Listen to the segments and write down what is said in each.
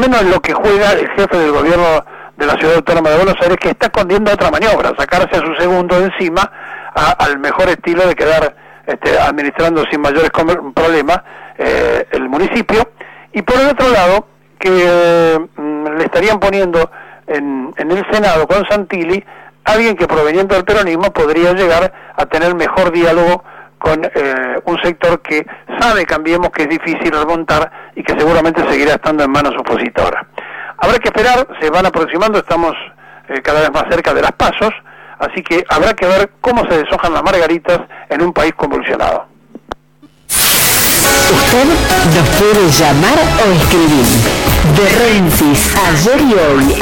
menos lo que juega el jefe del gobierno de la Ciudad Autónoma de Buenos Aires, que está escondiendo otra maniobra, sacarse a su segundo de encima, al mejor estilo de quedar administrando sin mayores problemas el municipio, y por el otro lado, que le estarían poniendo en el Senado con Santilli alguien que proveniendo del peronismo podría llegar a tener mejor diálogo con un sector que sabe, Cambiemos, que es difícil remontar y que seguramente seguirá estando en manos opositoras. Habrá que esperar, se van aproximando, estamos cada vez más cerca de las pasos, así que habrá que ver cómo se deshojan las margaritas en un país convulsionado. Usted nos puede llamar o escribir. De Rensis, ayer y hoy,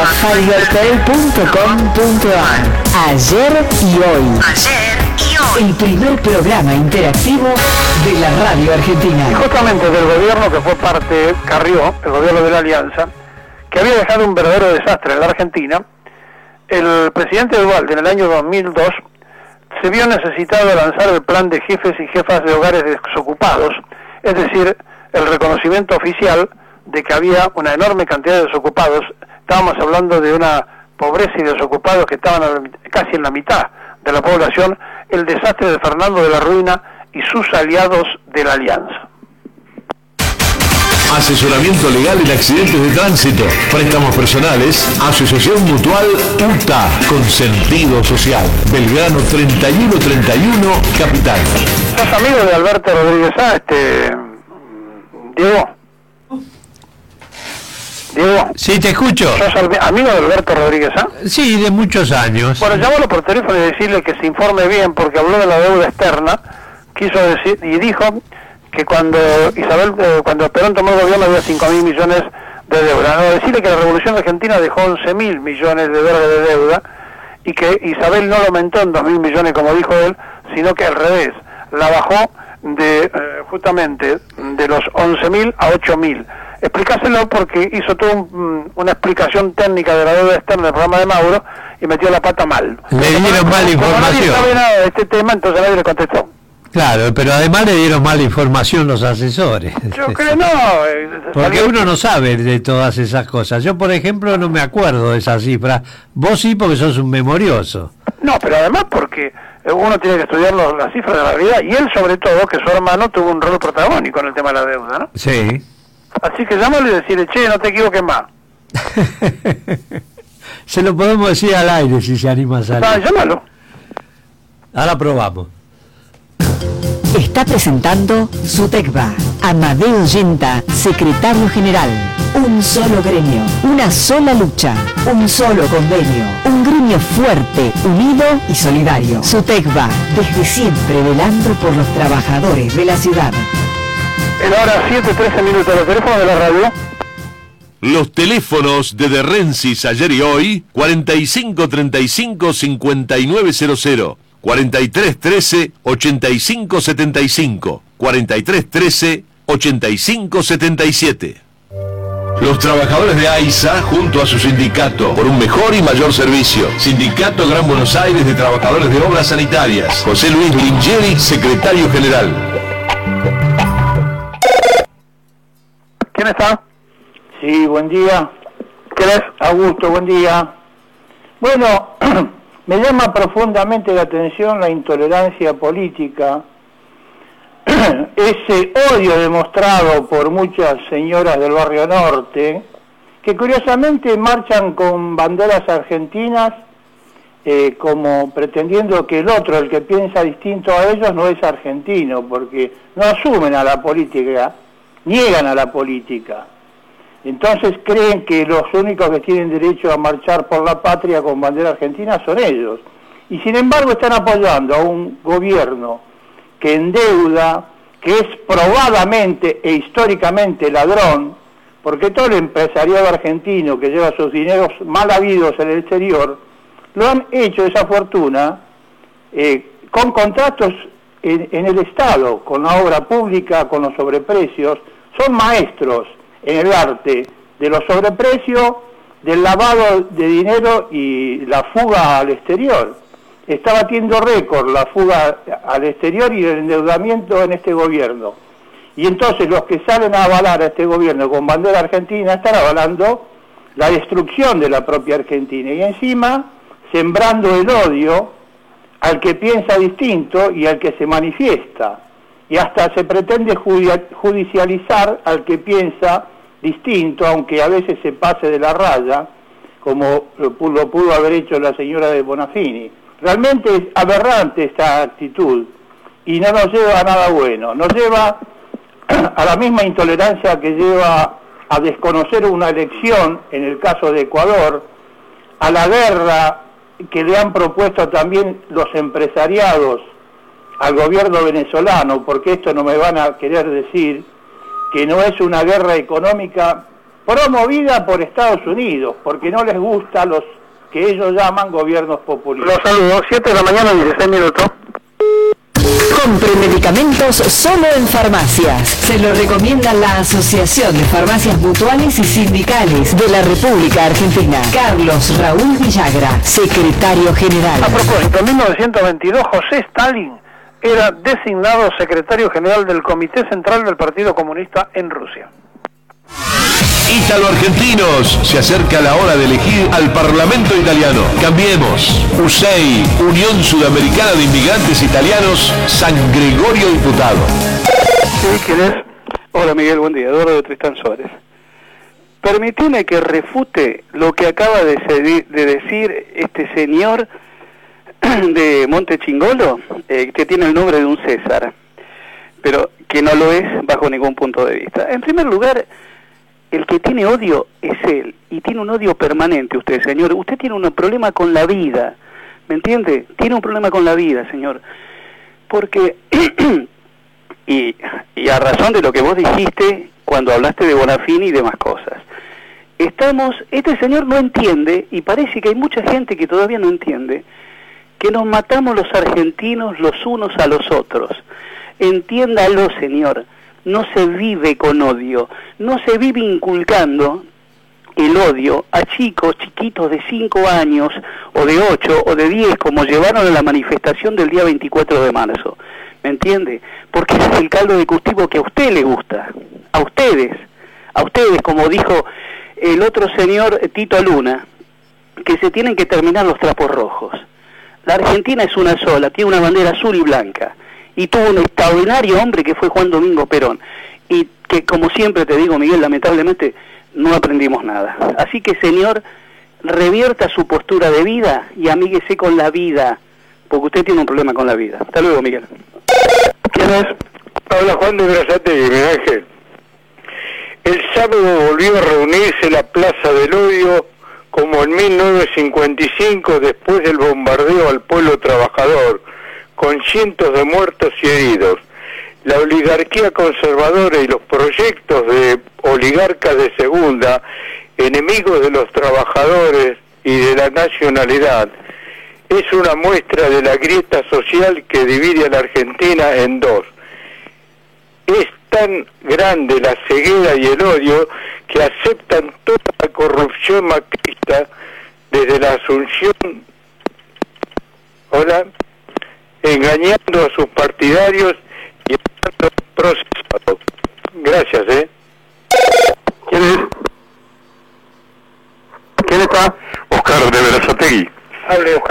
@fivertel.com.ar. Ayer y hoy. Ayer y hoy. El primer programa interactivo de la radio argentina. Y justamente del gobierno que fue parte, Carrió, el gobierno de la Alianza, que había dejado un verdadero desastre en la Argentina, el presidente Duhalde en el año 2002 se vio necesitado de lanzar el plan de jefes y jefas de hogares desocupados, es decir, el reconocimiento oficial de que había una enorme cantidad de desocupados. Estábamos hablando de una pobreza y desocupados que estaban casi en la mitad de la población, el desastre de Fernando de la Ruina y sus aliados de la Alianza. Asesoramiento legal en accidentes de tránsito, préstamos personales, Asociación Mutual UTA, con sentido social. Belgrano 3131, Capital. ¿Sos amigo de Alberto Rodríguez A, Diego? Diego. Sí, te escucho. ¿Sos amigo de Alberto Rodríguez A? Sí, de muchos años. Bueno, llámalo por teléfono y decirle que se informe bien, porque habló de la deuda externa, quiso decir, y dijo que cuando Perón tomó el gobierno había 5.000 millones de deuda. No, decirle que la Revolución Argentina dejó 11.000 millones de dólares de deuda, y que Isabel no lo aumentó en 2.000 millones como dijo él, sino que al revés, la bajó justamente de los 11.000 a 8.000. Explicáselo porque hizo toda una explicación técnica de la deuda externa del programa de Mauro y metió la pata mal. Le dieron mala información. Nadie sabe nada de este tema, entonces nadie le contestó. Claro, pero además le dieron mala información los asesores. Yo creo no. Porque uno no sabe de todas esas cosas. Yo, por ejemplo, no me acuerdo de esas cifras. Vos sí, porque sos un memorioso. No, pero además porque uno tiene que estudiar las cifras de la realidad, y él sobre todo, que su hermano tuvo un rol protagónico en el tema de la deuda, ¿no? Sí. Así que llámale y decirle, che, no te equivoques más. Se lo podemos decir al aire si se anima a salir. No, llámalo. Ahora probamos. Está presentando SUTECBA. Amadeo Yenta, secretario general. Un solo gremio, una sola lucha, un solo convenio. Un gremio fuerte, unido y solidario. SUTECBA, desde siempre velando por los trabajadores de la ciudad. En la hora 7:13 minutos, los teléfonos de la radio. Los teléfonos de Rensis, ayer y hoy, 4535-5900. 4313-8575, 4313-8577. Los trabajadores de AISA, junto a su sindicato, por un mejor y mayor servicio. Sindicato Gran Buenos Aires de Trabajadores de Obras Sanitarias. José Luis Lingeri, secretario general. ¿Quién está? Sí, buen día. ¿Quién es? Augusto, buen día. Bueno, me llama profundamente la atención la intolerancia política, ese odio demostrado por muchas señoras del barrio norte, que curiosamente marchan con banderas argentinas, como pretendiendo que el otro, el que piensa distinto a ellos, no es argentino, porque no asumen a la política, niegan a la política. Entonces creen que los únicos que tienen derecho a marchar por la patria con bandera argentina son ellos. Y sin embargo están apoyando a un gobierno que endeuda, que es probadamente e históricamente ladrón, porque todo el empresariado argentino que lleva sus dineros mal habidos en el exterior, lo han hecho esa fortuna con contratos en el Estado, con la obra pública, con los sobreprecios. Son maestros en el arte de los sobreprecios, del lavado de dinero y la fuga al exterior. Está batiendo récord la fuga al exterior y el endeudamiento en este gobierno. Y entonces los que salen a avalar a este gobierno con bandera argentina están avalando la destrucción de la propia Argentina y encima sembrando el odio al que piensa distinto y al que se manifiesta. Y hasta se pretende judicializar al que piensa distinto, aunque a veces se pase de la raya, como lo pudo haber hecho la señora de Bonafini. Realmente es aberrante esta actitud y no nos lleva a nada bueno, nos lleva a la misma intolerancia que lleva a desconocer una elección, en el caso de Ecuador, a la guerra que le han propuesto también los empresariados al gobierno venezolano, porque esto no me van a querer decir que no es una guerra económica promovida por Estados Unidos, porque no les gusta los que ellos llaman gobiernos populistas. Los saludo, 7 de la mañana, 16 minutos. Compre medicamentos solo en farmacias. Se lo recomienda la Asociación de Farmacias Mutuales y Sindicales de la República Argentina. Carlos Raúl Villagra, secretario general. A propósito, en 1922 José Stalin era designado secretario general del Comité Central del Partido Comunista en Rusia. Ítalo-argentinos, se acerca la hora de elegir al Parlamento italiano. Cambiemos. USEI, Unión Sudamericana de Inmigrantes Italianos, San Gregorio Diputado. Sí, ¿quién es? Hola Miguel, buen día, Eduardo de Tristán Suárez. Permitime que refute lo que acaba de decir este señor de Montechingolo, que tiene el nombre de un César, pero que no lo es bajo ningún punto de vista. En primer lugar, el que tiene odio es él, y tiene un odio permanente usted, señor. Usted tiene un problema con la vida, ¿me entiende? Tiene un problema con la vida, señor. Porque, y a razón de lo que vos dijiste cuando hablaste de Bonafini y demás cosas, este señor no entiende, y parece que hay mucha gente que todavía no entiende, que nos matamos los argentinos los unos a los otros. Entiéndalo, señor. No se vive con odio, no se vive inculcando el odio a chicos chiquitos de 5 años, o de 8, o de 10, como llevaron a la manifestación del día 24 de marzo. ¿Me entiende? Porque ese es el caldo de cultivo que a usted le gusta, a ustedes, como dijo el otro señor Tito Luna, que se tienen que terminar los trapos rojos. La Argentina es una sola, tiene una bandera azul y blanca. Y tuvo un extraordinario hombre que fue Juan Domingo Perón, y que, como siempre te digo, Miguel, lamentablemente no aprendimos nada. Así que, señor, revierta su postura de vida y amíguese con la vida, porque usted tiene un problema con la vida. Hasta luego, Miguel. ¿Quién es? Habla Juan de Brazate, Miguel Ángel. El sábado volvió a reunirse la Plaza del Odio como en 1955, después del bombardeo al pueblo trabajador, con cientos de muertos y heridos. La oligarquía conservadora y los proyectos de oligarcas de segunda, enemigos de los trabajadores y de la nacionalidad, es una muestra de la grieta social que divide a la Argentina en dos. Es tan grande la ceguera y el odio que aceptan toda la corrupción macrista desde la asunción, engañando a sus partidarios y estando procesados. Gracias, ¿Quién es? ¿Quién está? Oscar de Berazategui. Hable, Oscar.